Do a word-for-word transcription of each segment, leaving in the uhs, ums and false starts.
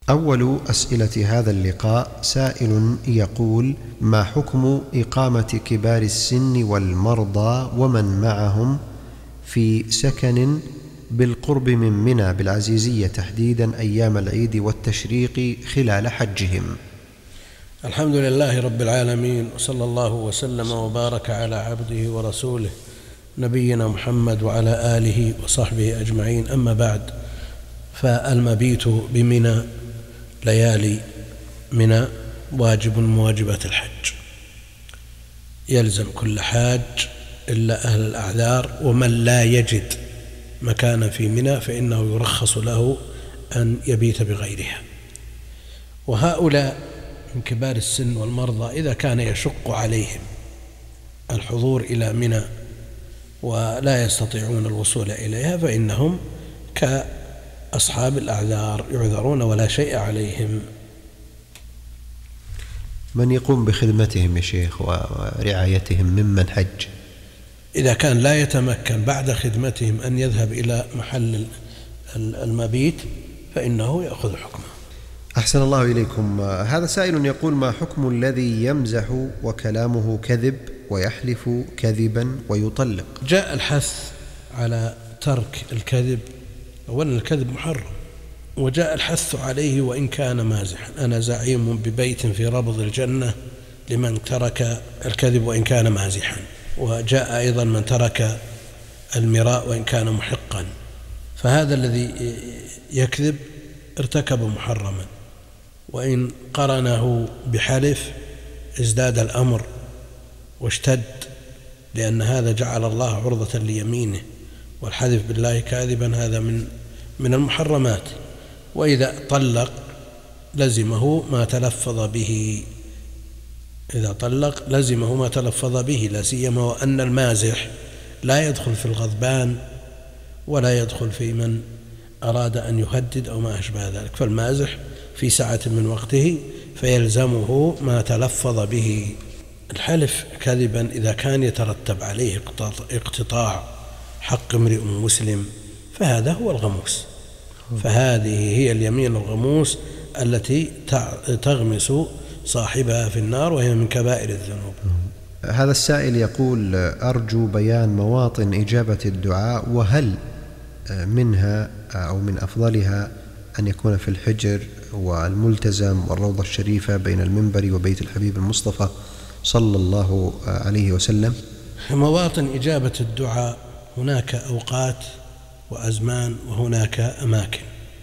أول أسئلة هذا اللقاء سائل يقول: ما حكم إقامة كبار السن والمرضى ومن معهم في سكن بالقرب من منى بالعزيزية تحديدا أيام العيد والتشريق خلال حجهم؟ الحمد لله رب العالمين، وصلى الله وسلم وبارك على عبده ورسوله نبينا محمد وعلى آله وصحبه أجمعين. أما بعد، فالمبيت بمنى ليالي منى واجب من واجبات الحج، يلزم كل حاج إلا أهل الأعذار، ومن لا يجد مكانا في منى فإنه يرخص له أن يبيت بغيرها. وهؤلاء من كبار السن والمرضى إذا كان يشق عليهم الحضور إلى منى ولا يستطيعون الوصول إليها فإنهم كأصحاب الأعذار يعذرون ولا شيء عليهم. من يقوم بخدمتهم يا شيخ ورعايتهم ممن حج؟ إذا كان لا يتمكن بعد خدمتهم أن يذهب إلى محل المبيت فإنه يأخذ حكمه. أحسن الله إليكم. هذا سائل يقول: ما حكم الذي يمزح وكلامه كذب ويحلف كذبا ويطلق؟ جاء الحث على ترك الكذب، أولا الكذب محرم، وجاء الحث عليه وإن كان مازحا. أنا زعيم ببيت في ربض الجنة لمن ترك الكذب وإن كان مازحا. وجاء أيضا من ترك المراء وإن كان محقا. فهذا الذي يكذب ارتكب محرما، وإن قرنه بحلف ازداد الأمر واشتد، لأن هذا جعل الله عرضة ليمينه، والحلف بالله كاذبا هذا من من المحرمات. وإذا طلق لزمه ما تلفظ به، إذا طلق لزمه ما تلفظ به، لا سيما وأن المازح لا يدخل في الغضبان ولا يدخل في من أراد أن يهدد أو ما أشبه ذلك. فالمازح في ساعة من وقته فيلزمه ما تلفظ به. الحلف كذبا إذا كان يترتب عليه اقتطاع حق امرئ مسلم فهذا هو الغموس، فهذه هي اليمين الغموس التي تغمس صاحبها في النار، وهي من كبائر الذنوب. هذا السائل يقول: أرجو بيان مواطن إجابة الدعاء، وهل منها أو من أفضلها أن يكون في الحجر والملتزم والروضة الشريفة بين المنبر وبيت الحبيب المصطفى صلى الله عليه وسلم؟ مواطن إجابة الدعاء هناك أوقات وأزمان وهناك أماكن.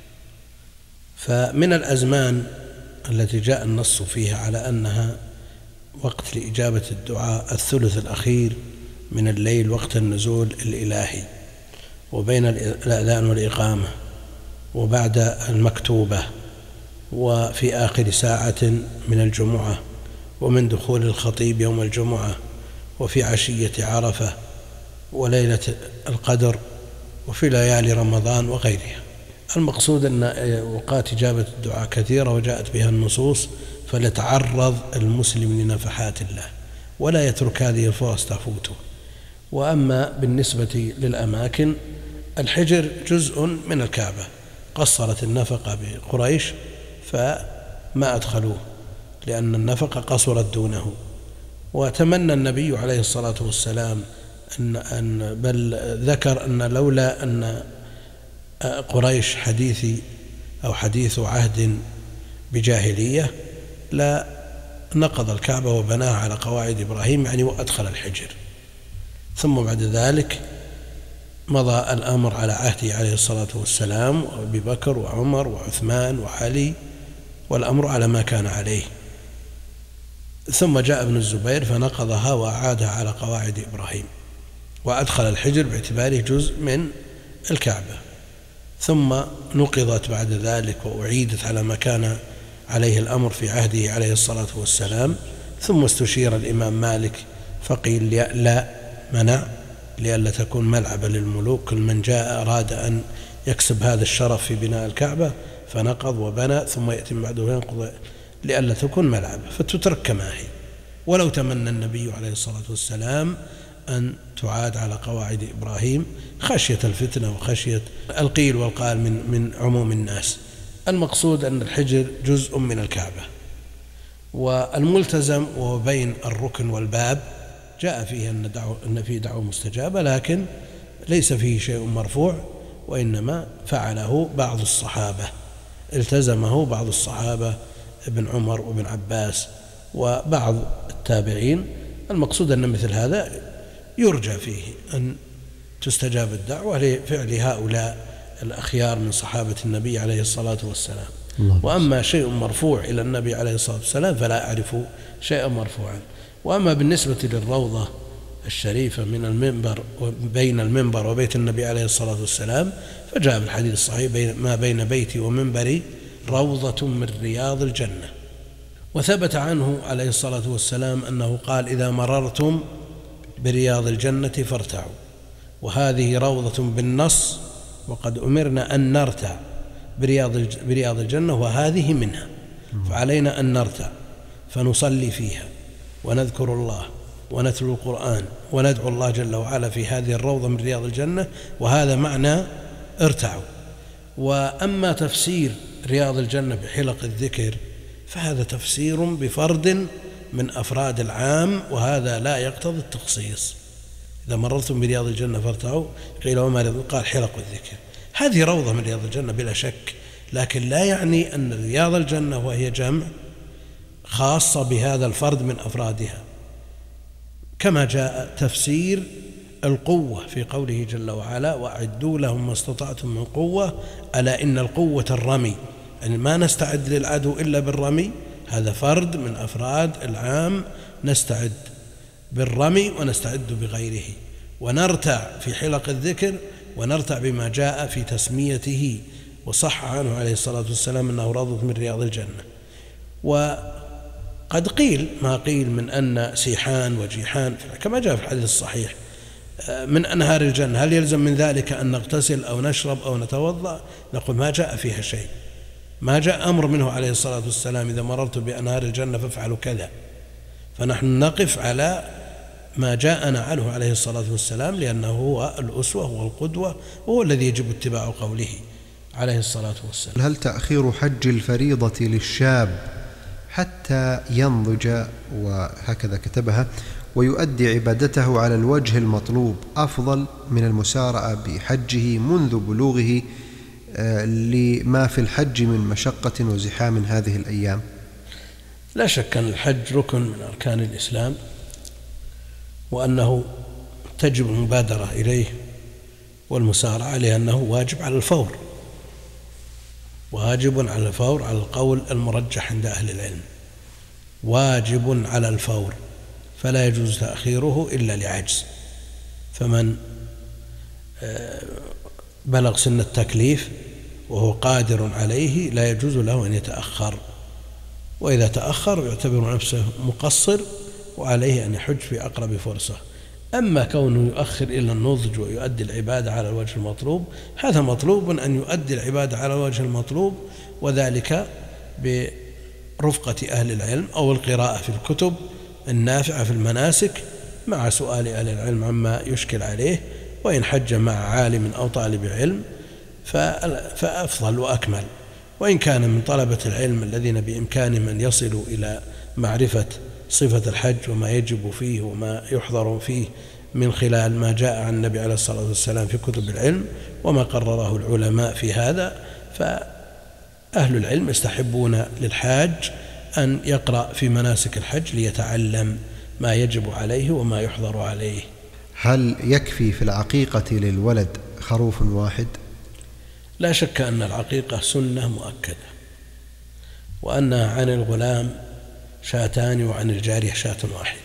فمن الأزمان التي جاء النص فيها على أنها وقت لإجابة الدعاء الثلث الأخير من الليل وقت النزول الإلهي، وبين الأذان والإقامة، وبعد المكتوبة، وفي آخر ساعة من الجمعة، ومن دخول الخطيب يوم الجمعة، وفي عشية عرفة، وليلة القدر، وفي ليالي رمضان وغيرها. المقصود أن أوقات إجابة الدعاء كثيرة وجاءت بها النصوص، فليتعرض المسلم لنفحات الله ولا يترك هذه الفرص تفوته. وأما بالنسبة للأماكن، الحجر جزء من الكعبة، قصرت النفقة بقريش فما أدخلوه لأن النفقة قصرت دونه. وتمنى النبي عليه الصلاة والسلام أن, أن بل ذكر أن لولا أن قريش حديثي أو حديث عهد بجاهلية لا نقض الكعبة وبناها على قواعد إبراهيم، يعني وأدخل الحجر. ثم بعد ذلك مضى الأمر على عهده عليه الصلاة والسلام، وأبي بكر وعمر وعثمان وعلي، والأمر على ما كان عليه. ثم جاء ابن الزبير فنقضها وأعادها على قواعد إبراهيم، وأدخل الحجر باعتباره جزء من الكعبة. ثم نقضت بعد ذلك وأعيدت على ما كان عليه الأمر في عهده عليه الصلاة والسلام. ثم استشير الإمام مالك فقيل لا، منع، لئلا تكون ملعبا للملوك، كل من جاء أراد أن يكسب هذا الشرف في بناء الكعبة فنقض وبنى ثم يأتي بعده ينقض، لئلا تكون ملعبا، فتترك كما هي. ولو تمنى النبي عليه الصلاة والسلام أن تعاد على قواعد إبراهيم خشية الفتنة وخشية القيل والقال من من عموم الناس. المقصود أن الحجر جزء من الكعبة، والملتزم وهو بين الركن والباب جاء فيه أن, دعو أن فيه دعوة مستجابة، لكن ليس فيه شيء مرفوع، وإنما فعله بعض الصحابة، التزمه بعض الصحابة ابن عمر وابن عباس وبعض التابعين. المقصود أن مثل هذا يرجى فيه أن تستجاب الدعوة لفعل هؤلاء الأخيار من صحابة النبي عليه الصلاة والسلام. وأما شيء مرفوع إلى النبي عليه الصلاة والسلام فلا أعرف شيئا مرفوعا. وأما بالنسبة للروضة الشريفة من المنبر بين المنبر وبيت النبي عليه الصلاة والسلام فجاء بالحديث الصحيح بين ما بين بيتي ومنبري روضة من رياض الجنة. وثبت عنه عليه الصلاة والسلام أنه قال: إذا مررتم برياض الجنة فارتعوا. وهذه روضة بالنص، وقد أمرنا أن نرتع برياض برياض الجنة وهذه منها، فعلينا أن نرتع فنصلي فيها ونذكر الله ونتلو القرآن وندعو الله جل وعلا في هذه الروضة من رياض الجنة، وهذا معنى ارتعوا. وأما تفسير رياض الجنة بحلق الذكر فهذا تفسير بفرد من أفراد العام، وهذا لا يقتضي التخصيص. إذا مررتم برياض الجنة فارتعوا قيل وما رياض؟ قال حلق الذكر. هذه روضة من رياض الجنة بلا شك، لكن لا يعني أن رياض الجنة وهي جمع خاصة بهذا الفرد من أفرادها، كما جاء تفسير القوة في قوله جل وعلا: وأعدوا لهم ما استطعتم من قوة. ألا إن القوة الرمي، يعني ما نستعد للعدو إلا بالرمي، هذا فرد من أفراد العام، نستعد بالرمي ونستعد بغيره، ونرتع في حلق الذكر، ونرتع بما جاء في تسميته. وصح عنه عليه الصلاة والسلام أنه روضة من رياض الجنة. وقد قيل ما قيل من أن سيحان وجيحان كما جاء في الحديث الصحيح من أنهار الجنة، هل يلزم من ذلك أن نغتسل أو نشرب أو نتوضأ؟ نقول ما جاء فيها شيء، ما جاء أمر منه عليه الصلاة والسلام إذا مررت بأنهار الجنة فافعلوا كذا. فنحن نقف على ما جاءنا عنه عليه الصلاة والسلام، لأنه هو الأسوة والقدوة، وهو الذي يجب اتباع قوله عليه الصلاة والسلام. هل تأخير حج الفريضة للشاب حتى ينضج، وهكذا كتبها، ويؤدي عبادته على الوجه المطلوب أفضل من المسارعة بحجه منذ بلوغه لما في الحج من مشقة وزحام هذه الأيام؟ لا شك أن الحج ركن من أركان الإسلام، وأنه تجب المبادرة إليه والمسارعة، لأنه واجب على الفور، واجب على الفور على القول المرجح عند أهل العلم، واجب على الفور، فلا يجوز تأخيره إلا لعجز. فمن بلغ سن التكليف وهو قادر عليه لا يجوز له أن يتأخر، وإذا تأخر يعتبر نفسه مقصر وعليه أن يحج في أقرب فرصة. أما كونه يؤخر إلى النضج ويؤدي العبادة على الوجه المطلوب، هذا مطلوب أن يؤدي العبادة على الوجه المطلوب، وذلك برفقة أهل العلم أو القراءة في الكتب النافعة في المناسك مع سؤال أهل العلم عما يشكل عليه، وإن حج مع عالم أو طالب علم فأفضل وأكمل. وإن كان من طلبة العلم الذين بإمكانهم أن يصلوا إلى معرفة صفة الحج وما يجب فيه وما يحضر فيه من خلال ما جاء عن النبي عليه الصلاة والسلام في كتب العلم وما قرره العلماء في هذا، فأهل العلم يستحبون للحاج أن يقرأ في مناسك الحج ليتعلم ما يجب عليه وما يحضر عليه. هل يكفي في العقيقة للولد خروف واحد؟ لا شك أن العقيقة سنة مؤكدة، وأنها عن الغلام شاتان وعن الجارية شاة واحدة.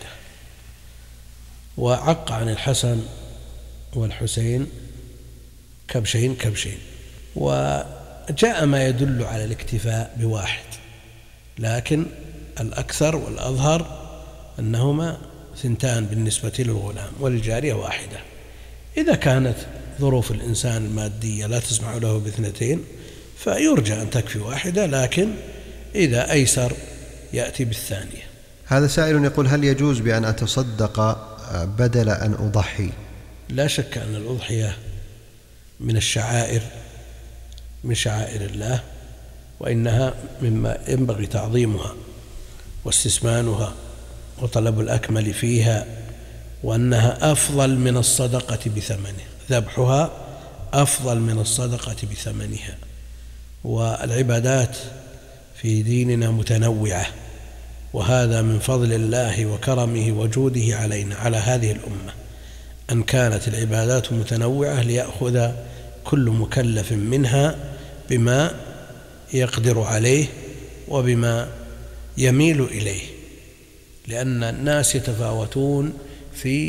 وعق عن الحسن والحسين كبشين كبشين، وجاء ما يدل على الاكتفاء بواحد، لكن الأكثر والأظهر أنهما ثنتان بالنسبة للغلام، وللجارية واحدة. إذا كانت ظروف الإنسان المادية لا تسمح له باثنتين فيرجى أن تكفي واحدة، لكن إذا أيسر يأتي بالثانية. هذا سائل يقول: هل يجوز بأن أتصدق بدل أن أضحي؟ لا شك أن الأضحية من الشعائر من شعائر الله، وإنها مما ينبغي تعظيمها واستثمانها وطلب الأكمل فيها، وأنها أفضل من الصدقة بثمنها، ذبحها أفضل من الصدقة بثمنها. والعبادات في ديننا متنوعة، وهذا من فضل الله وكرمه وجوده علينا على هذه الأمة، أن كانت العبادات متنوعة ليأخذ كل مكلف منها بما يقدر عليه وبما يميل إليه، لأن الناس يتفاوتون في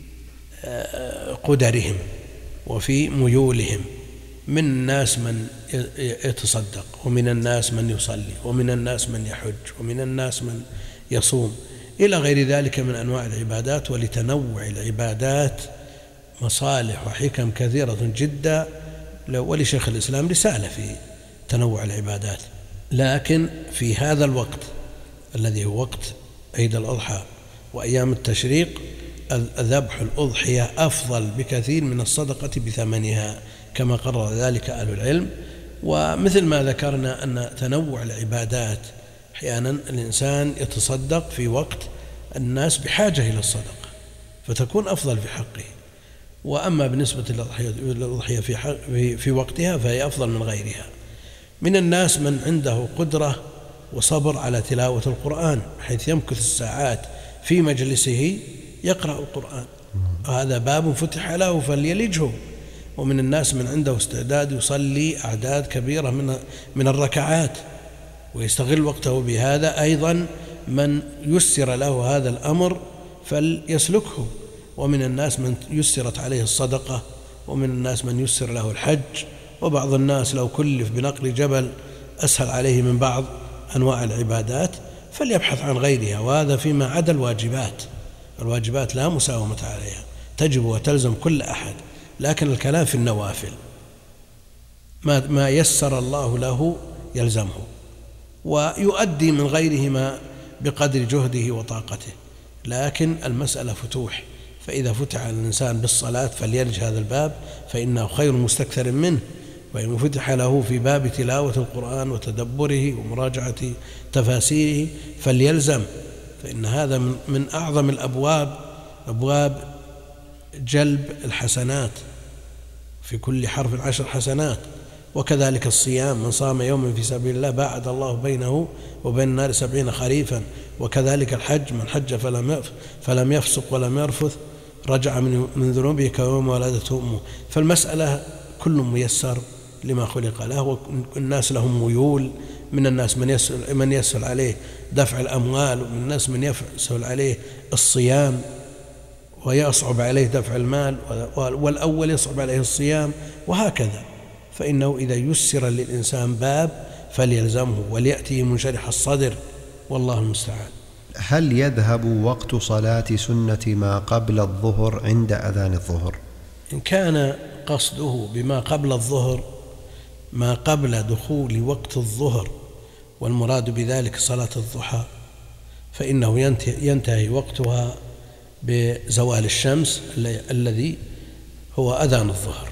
قدرهم وفي ميولهم. من الناس من يتصدق، ومن الناس من يصلي، ومن الناس من يحج، ومن الناس من يصوم، إلى غير ذلك من أنواع العبادات. ولتنوع العبادات مصالح وحكم كثيرة جدا، ولشيخ الإسلام رسالة في تنوع العبادات. لكن في هذا الوقت الذي هو وقت عيد الأضحى وأيام التشريق، ذبح الأضحية أفضل بكثير من الصدقة بثمنها، كما قرر ذلك أهل العلم. ومثل ما ذكرنا أن تنوع العبادات، أحيانا الإنسان يتصدق في وقت الناس بحاجة إلى الصدقة فتكون أفضل في حقه، وأما بالنسبة للأضحية في, في وقتها فهي أفضل من غيرها. من الناس من عنده قدرة وصبر على تلاوة القرآن، حيث يمكث الساعات في مجلسه يقرأ القرآن، هذا باب فتح له فليلجه. ومن الناس من عنده استعداد يصلي أعداد كبيرة من من الركعات ويستغل وقته بهذا. أيضا من يسر له هذا الأمر فليسلكه. ومن الناس من يسرت عليه الصدقة، ومن الناس من يسر له الحج، وبعض الناس لو كلف بنقل جبل أسهل عليه من بعض أنواع العبادات فليبحث عن غيرها، وهذا فيما عدا الواجبات. الواجبات لا مساومة عليها، تجب وتلزم كل أحد، لكن الكلام في النوافل، ما ما يسر الله له يلزمه، ويؤدي من غيرهما بقدر جهده وطاقته. لكن المسألة فتوح، فإذا فتح الإنسان بالصلاة فليلج هذا الباب فإنه خير مستكثر منه، وإن فتح له في باب تلاوة القرآن وتدبره ومراجعة تفاسيره فليلزم، فإن هذا من أعظم الأبواب، أبواب جلب الحسنات، في كل حرف عشر حسنات. وكذلك الصيام، من صام يوما في سبيل الله باعد الله بينه وبين النار سبعين خريفا. وكذلك الحج، من حج فلم يفسق ولم يرفث رجع من ذنوبه كيوم ولدته أمه. فالمسألة كل ميسر لما خلق له، والناس لهم ميول. من الناس من يسهل, من يسهل عليه دفع الأموال، ومن الناس من يسهل عليه الصيام ويصعب عليه دفع المال، والأول يصعب عليه الصيام، وهكذا. فإنه إذا يسر للإنسان باب فليلزمه وليأتيه منشرح الصدر، والله المستعان. هل يذهب وقت صلاة سنة ما قبل الظهر عند أذان الظهر؟ إن كان قصده بما قبل الظهر ما قبل دخول وقت الظهر، والمراد بذلك صلاة الضحى، فإنه ينتهي وقتها بزوال الشمس الذي هو أذان الظهر.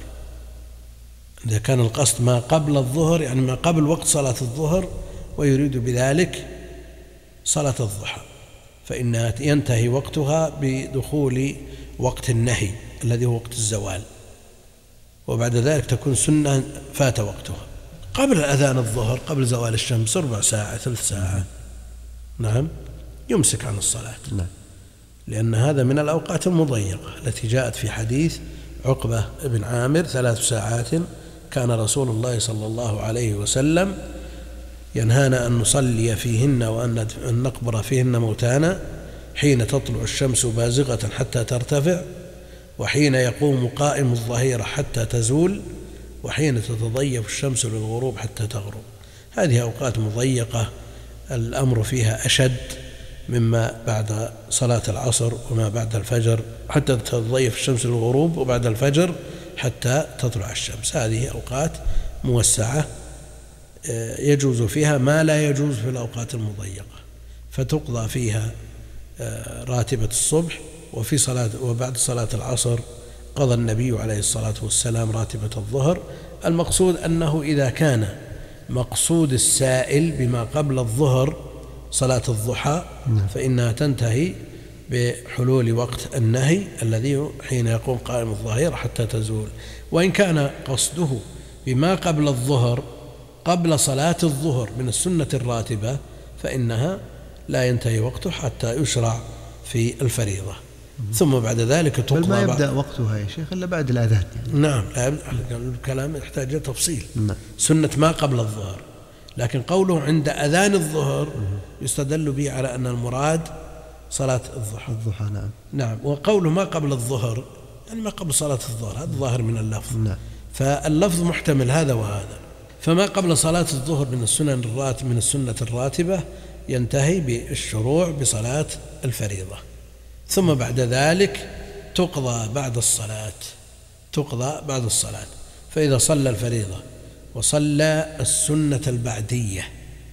إذا كان القصد ما قبل الظهر يعني ما قبل وقت صلاة الظهر ويريد بذلك صلاة الضحى، فإنها ينتهي وقتها بدخول وقت النهي الذي هو وقت الزوال، وبعد ذلك تكون سنة فات وقتها. قبل أذان الظهر قبل زوال الشمس ربع ساعة ثلث ساعة نعم يمسك عن الصلاة، نعم، لأن هذا من الأوقات المضيقة التي جاءت في حديث عقبة بن عامر: ثلاث ساعات كان رسول الله صلى الله عليه وسلم ينهانا أن نصلي فيهن وأن نقبر فيهن موتانا، حين تطلع الشمس بازغة حتى ترتفع، وحين يقوم قائم الظهيرة حتى تزول، وحين تتضيف الشمس للغروب حتى تغرب. هذه أوقات مضيقة الأمر فيها أشد مما بعد صلاة العصر وما بعد الفجر، حتى تتضيف الشمس للغروب، وبعد الفجر حتى تطلع الشمس. هذه أوقات موسعة يجوز فيها ما لا يجوز في الأوقات المضيقة، فتقضى فيها راتبة الصبح، وفي صلاة وبعد صلاة العصر قضى النبي عليه الصلاة والسلام راتبة الظهر. المقصود أنه إذا كان مقصود السائل بما قبل الظهر صلاة الضحى فإنها تنتهي بحلول وقت النهي الذي حين يقوم قائم الظهيرة حتى تزول. وإن كان قصده بما قبل الظهر قبل صلاة الظهر من السنة الراتبة فإنها لا ينتهي وقته حتى يشرع في الفريضة، ثم بعد ذلك تقضى. بل ما يبدأ وقتها يا شيخ إلا بعد الأذان يعني. نعم، الكلام يحتاج تفصيل. نعم. سنة ما قبل الظهر، لكن قوله عند أذان الظهر يستدل به على أن المراد صلاة الضحى. الضحى نعم. نعم. وقوله ما قبل الظهر يعني ما قبل صلاة الظهر، هذا ظاهر من اللفظ. نعم. فاللفظ محتمل هذا وهذا. فما قبل صلاة الظهر من السنن الراتب من السنة الراتبة ينتهي بالشروع بصلاة الفريضة، ثم بعد ذلك تقضى بعد الصلاة تقضى بعد الصلاة فإذا صلى الفريضة وصلى السنة البعدية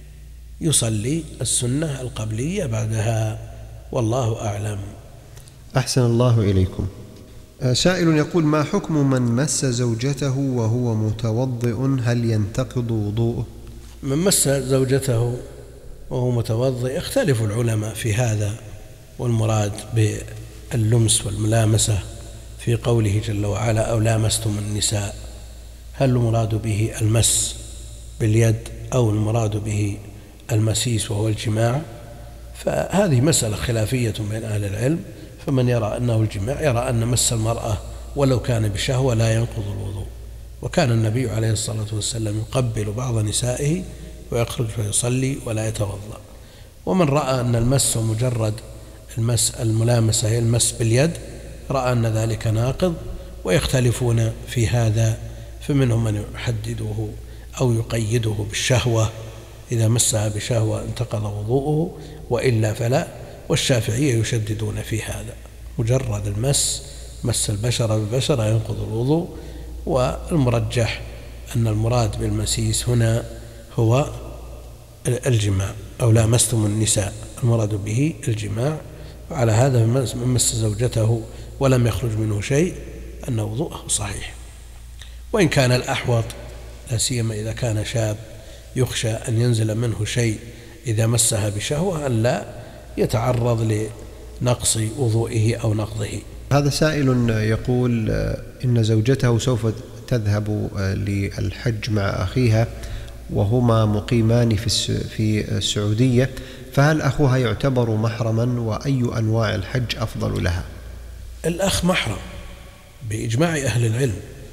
يصلي السنة القبلية بعدها، والله أعلم. أحسن الله إليكم. سائل يقول: ما حكم من مس زوجته وهو متوضئ، هل ينتقض وضوءه؟ من مس زوجته وهو متوضئ اختلف العلماء في هذا، والمراد باللمس والملامسة في قوله جل وعلا: أو لامستم النساء، هل المراد به المس باليد أو المراد به المسيس وهو الجماع؟ فهذه مسألة خلافية بين أهل العلم، فمن يرى أنه الجماع يرى أن مس المرأة ولو كان بشهوة لا ينقض الوضوء، وكان النبي عليه الصلاة والسلام يقبل بعض نسائه ويخرج فيصلي ولا يتوضأ. ومن رأى أن المس مجرد المس الملامسة هي المس باليد رأى أن ذلك ناقض، ويختلفون في هذا، فمنهم من يحدده أو يقيده بالشهوة، إذا مسها بشهوة انتقض وضوءه وإلا فلا، والشافعية يشددون في هذا، مجرد المس مس البشرة ببشرة ينقض الوضوء. والمرجح أن المراد بالمسيس هنا هو الجماع، أو لامستم النساء المراد به الجماع. وعلى هذا من مس زوجته ولم يخرج منه شيء أن وضوءه صحيح. وإن كان الأحوط لا سيما إذا كان شاب يخشى أن ينزل منه شيء إذا مسها بشهوة أن لا يتعرض لنقص وضوئه أو نقضه. هذا سائل يقول: إن زوجته سوف تذهب للحج مع أخيها وهما مقيمان في السعودية، فهل أخوها يعتبر محرما؟ وأي أنواع الحج أفضل لها؟ الأخ محرم بإجماع أهل العلم،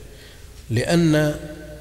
لأن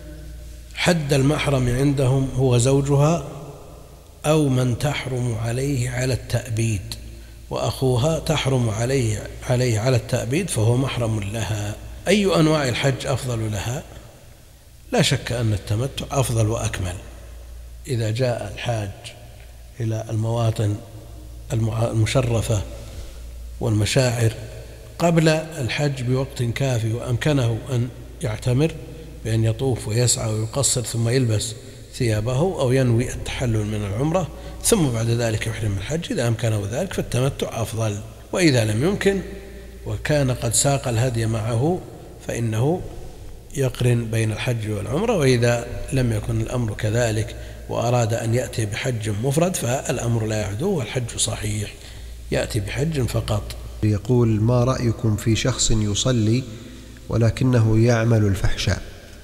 حد المحرم عندهم هو زوجها أو من تحرم عليه على التأبيد، وأخوها تحرم عليه عليه على التأبيد فهو محرم لها. أي أنواع الحج أفضل لها؟ لا شك أن التمتع أفضل وأكمل. إذا جاء الحاج إلى المواطن المشرفة والمشاعر قبل الحج بوقت كافي وأمكنه أن يعتمر بأن يطوف ويسعى ويقصر ثم يلبس ثيابه أو ينوي التحلل من العمرة ثم بعد ذلك يحرم الحج، إذا أمكنه ذلك فالتمتع أفضل. وإذا لم يمكن وكان قد ساق الهدي معه فإنه يقرن بين الحج والعمرة، وإذا لم يكن الأمر كذلك وأراد أن يأتي بحج مفرد فالأمر لا يعدو والحج صحيح، يأتي بحج فقط. يقول: ما رأيكم في شخص يصلي ولكنه يعمل الفحشاء؟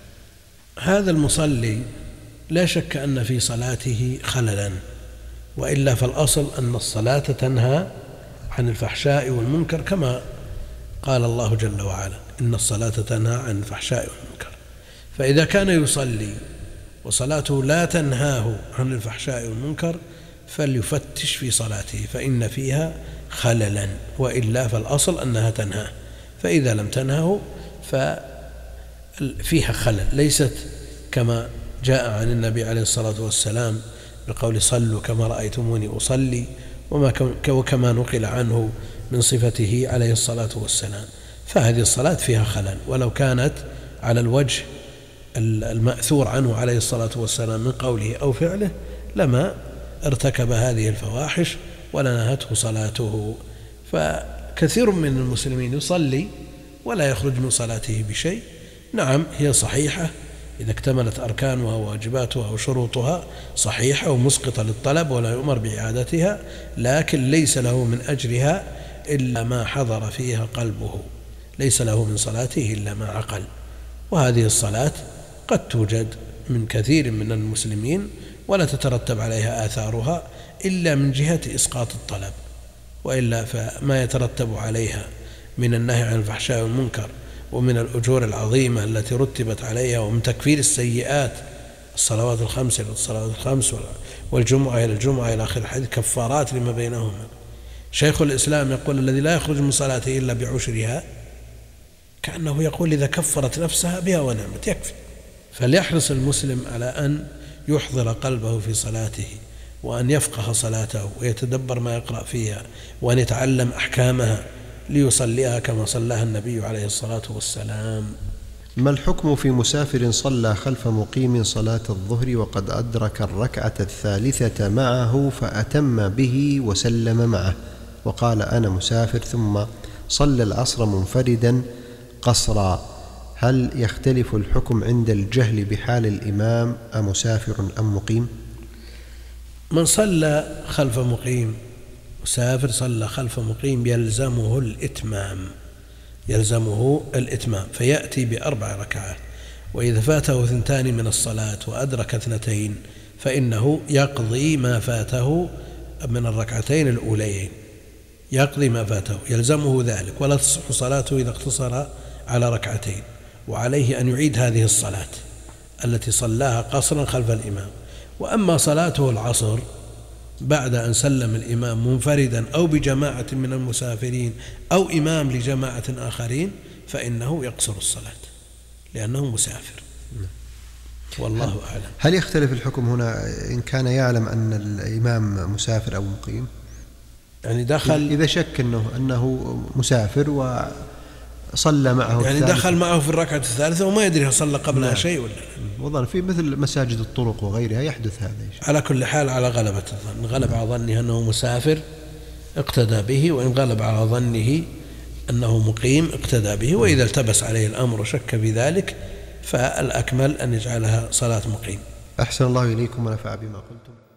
هذا المصلي لا شك أن في صلاته خللا، وإلا فالأصل أن الصلاة تنهى عن الفحشاء والمنكر، كما قال الله جل وعلا: إن الصلاة تنهى عن الفحشاء والمنكر. فإذا كان يصلي وصلاته لا تنهاه عن الفحشاء والمنكر فليفتش في صلاته فإن فيها خللا، وإلا فالأصل أنها تنهاه، فإذا لم تنهه ففيها خلل، ليست كما جاء عن النبي عليه الصلاة والسلام بقول: صلوا كما رأيتموني أصلي، وكما نقل عنه من صفته عليه الصلاة والسلام. فهذه الصلاة فيها خلل، ولو كانت على الوجه المأثور عنه عليه الصلاة والسلام من قوله أو فعله لما ارتكب هذه الفواحش ولنهته صلاته. فكثير من المسلمين يصلي ولا يخرج من صلاته بشيء، نعم هي صحيحة إذا اكتملت أركانها وواجباتها وشروطها صحيحة ومسقطة للطلب ولا يؤمر بإعادتها، لكن ليس له من أجرها إلا ما حضر فيها قلبه، ليس له من صلاته إلا ما عقل. وهذه الصلاة قد توجد من كثير من المسلمين ولا تترتب عليها آثارها إلا من جهة إسقاط الطلب، وإلا فما يترتب عليها من النهي عن الفحشاء والمنكر ومن الأجور العظيمة التي رتبت عليها ومن تكفير السيئات، الصلوات الخمس إلى الصلوات الخمس والجمعة إلى الجمعة إلى آخر الحديث كفارات لما بينهما. شيخ الإسلام يقول الذي لا يخرج من صلاته إلا بعشرها، كأنه يقول إذا كفرت نفسها بها ونعمت يكفي. فليحرص المسلم على أن يحضر قلبه في صلاته، وأن يفقه صلاته ويتدبر ما يقرأ فيها، وأن يتعلم أحكامها ليصليها كما صلاها النبي عليه الصلاة والسلام. ما الحكم في مسافر صلى خلف مقيم صلاة الظهر وقد أدرك الركعة الثالثة معه فأتم به وسلم معه وقال أنا مسافر، ثم صلى العصر منفردا قصرا، هل يختلف الحكم عند الجهل بحال الإمام أمسافر أم مقيم؟ من صلى خلف مقيم، مسافر صلى خلف مقيم يلزمه الإتمام، يلزمه الإتمام فيأتي بأربع ركعات، وإذا فاته ثنتان من الصلاة وأدرك اثنتين فإنه يقضي ما فاته من الركعتين الأوليين، يقضي ما فاته، يلزمه ذلك، ولا تصح صلاته إذا اقتصر على ركعتين، وعليه أن يعيد هذه الصلاة التي صلاها قصرا خلف الإمام. وأما صلاته العصر بعد أن سلم الإمام منفردا أو بجماعة من المسافرين أو إمام لجماعة آخرين فإنه يقصر الصلاة لأنه مسافر، والله أعلم. هل يختلف الحكم هنا إن كان يعلم أن الإمام مسافر أو مقيم؟ يعني دخل إذا شك أنه, أنه مسافر وصلى معه يعني الثالث، دخل معه في الركعة الثالثة وما يدري هل صلى قبلها شيء ولا لا، وظن في مثل مساجد الطرق وغيرها يحدث هذا. على كل حال على غلبة الظن، غلب على ظنه أنه مسافر اقتدى به، وإن غلب على ظنه أنه مقيم اقتدى به، وإذا التبس عليه الأمر وشك بذلك فالأكمل أن يجعلها صلاة مقيم. أحسن الله إليكم ونفع بما قلتم.